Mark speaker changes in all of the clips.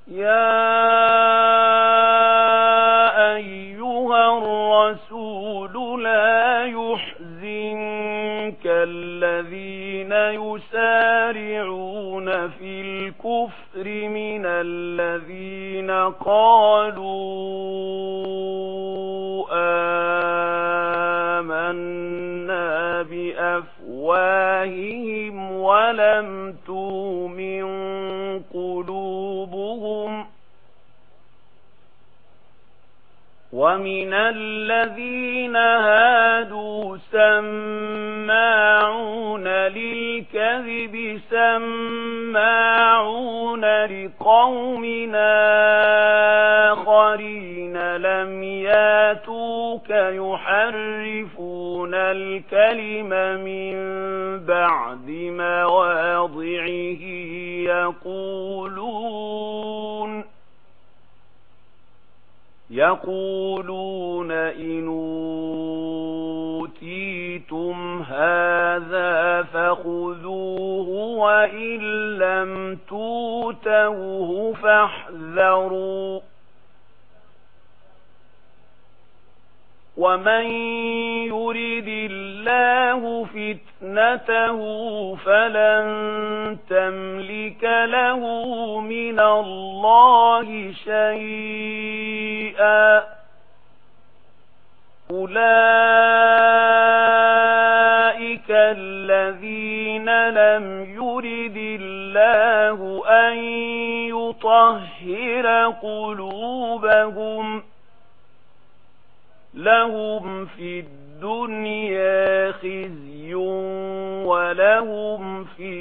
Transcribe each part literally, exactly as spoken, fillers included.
Speaker 1: يا أيها الرسول لا يحزنك الذين يسارعون في الكفر من الذين قالوا آمنا بأفواههم ولم تؤمن قلوبهم ومن الذين هادوا سماعون للكذب سماعون لقوم آخرين لم ياتوك يحرفون الكلم من بعد مواضعه يقولون يقولون إن أوتيتم هذا فخذوه وإن لم توتوه فاحذروا ومن يرد الله فتنته فلن تملك له من الله شيئا أولئك الذين لم يرد الله أن يطهر قلوبهم لهم في الدنيا خزي ولهم في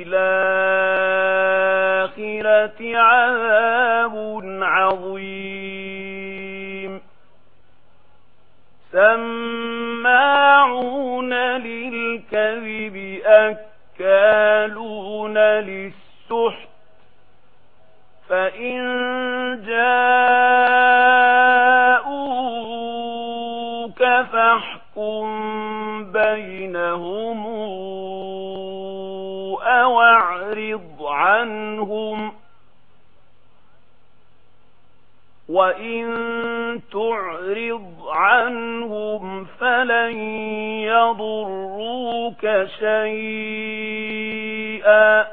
Speaker 1: الآخرة عذاب عظيم سماعون للكذب أكالون للسحت فإن جاءوك فاحكم بينهم أو أعرض عنهم وإن تعرض عنهم فلن يضروك شيئا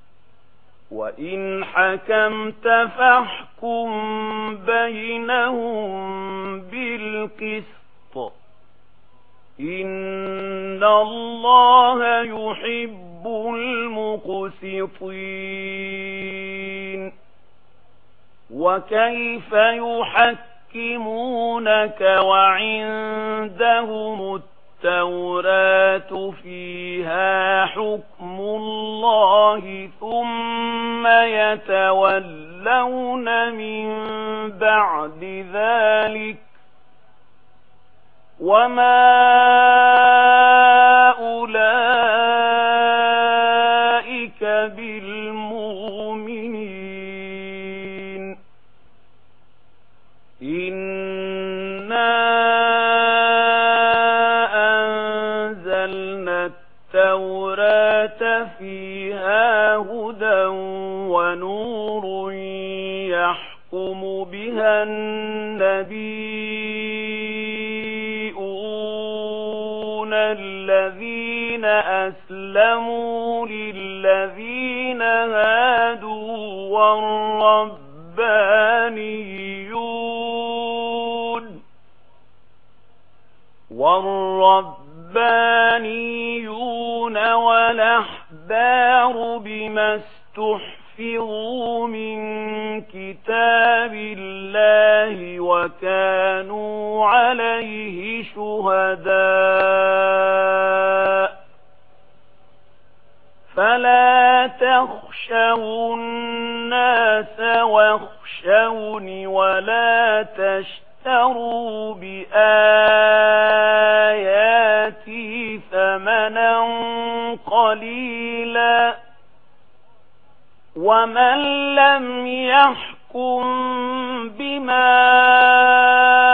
Speaker 1: وإن حكمت فاحكم بينهم بالقسط إن الله يحب المقسطين وكيف يحكمونك وعندهم التوراة فيها حكم الله ثم يتولون من بعد ذلك وما أولئك بالمؤمنين إنا أنزلنا التوراة فيها هدى ونور يحكم بها النبيون الذين أسلموا للذين هادوا والربانيون والربانيون والأحبار بما استحفظوا من كتاب الله وكانوا عليه شهداء فلا تخشوا الناس واخشوني ولا تشتروا بآياتي ثمنا قليلا ومن لم يحكم بما